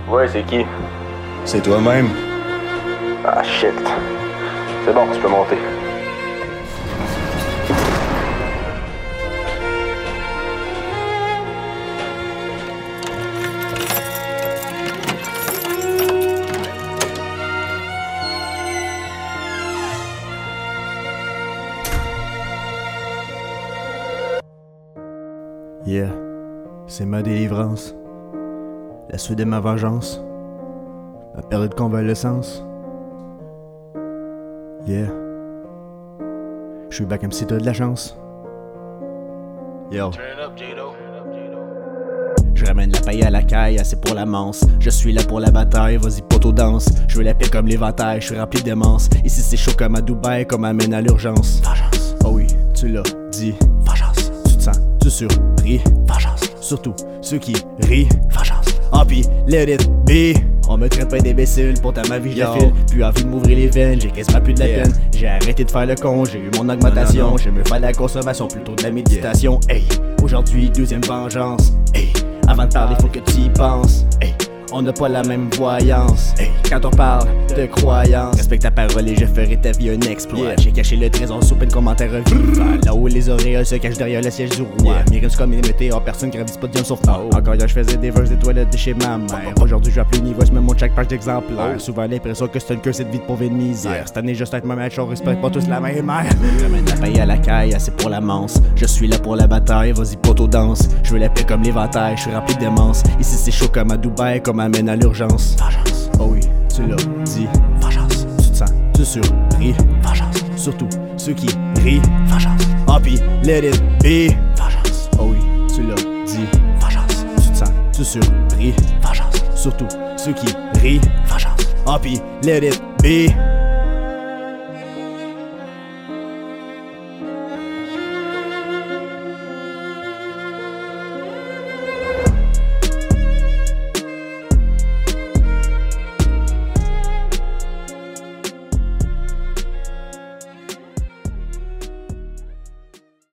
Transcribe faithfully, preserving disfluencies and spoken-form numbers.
Ouais, c'est qui? C'est toi-même. Ah shit. C'est bon, tu peux monter. Yeah, c'est ma délivrance. La suite de ma vengeance. Ma période de convalescence. Yeah. Je suis back M C, t'as de la chance. Yo. Je ramène la paille à la caille, assez pour la manse. Je suis là pour la bataille, vas-y poto danse. Je veux la paix comme l'éventail, je suis rempli de démence. Ici c'est chaud comme à Dubaï, comme amène à l'urgence. Vengeance. Oh oui, tu l'as dit. Vengeance. Tu te sens, tu surpris. Vengeance. Surtout ceux qui rient. Vengeance. Ah pis, let it be. On me traite pas d'imbécile, pourtant ma vie je défile. Plus envie de m'ouvrir les veines, j'ai quasiment plus de la yeah. peine. J'ai arrêté de faire le con, j'ai eu mon augmentation. J'aime mieux faire de la consommation plutôt de la méditation. Yeah. Hey, aujourd'hui deuxième vengeance. Hey, avant de parler faut que tu y penses. Hey, on n'a pas la même voyance. Hey, quand on parle de croyance, respecte ta parole et je ferai ta vie un exploit. Yeah. J'ai caché le trésor sous peine commentaire vivant. Là où les auréoles se cachent derrière le siège du roi. Yeah. Mes rimes comme une météore, personne qui ravise pas de Dieu sauf moi. Oh. Encore hier je faisais des verses des toilettes de chez ma mère. Aujourd'hui je vais appeler niveau, je me montre chaque page d'exemplaire. Oh. Souvent l'impression que c'est une curse cette vie de pauvre et de misère. Yeah. Cette année juste être ma même chose, respecte pas tous la même mère. Je ramène la paille à la caille, assez pour la manse. Je suis là pour la bataille, vas-y poto danse. Je veux la paix comme l'éventail, je suis rempli de démence. Ici c'est chaud comme à Dubaï, comme amène à l'urgence. Vengeance. Oh oui, tu l'as dit. Vengeance. Tu te sens, tu surpris. Vengeance. Surtout ceux qui rient. Vengeance. Ah pis, let it be. Vengeance. Oh oui, tu l'as dit. Vengeance. Tu te sens, tu surpris. Vengeance. Surtout ceux qui rient. Vengeance. Ah pis, let it be.